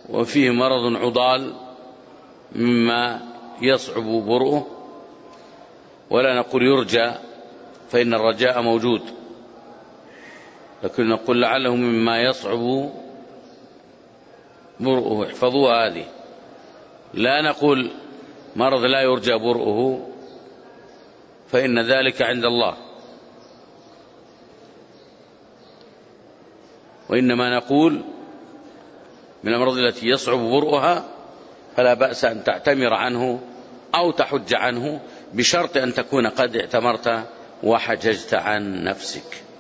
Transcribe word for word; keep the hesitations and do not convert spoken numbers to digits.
وفيه مرض عضال مما يصعب برؤه، ولا نقول يرجى فإن الرجاء موجود، لكن نقول لعله مما يصعب برؤه. احفظوها هذه، لا نقول مرض لا يرجى برؤه فإن ذلك عند الله، وإنما نقول من الأمراض التي يصعب برؤها فلا بأس أن تعتمر عنه أو تحج عنه، بشرط أن تكون قد اعتمرت وحججت عن نفسك.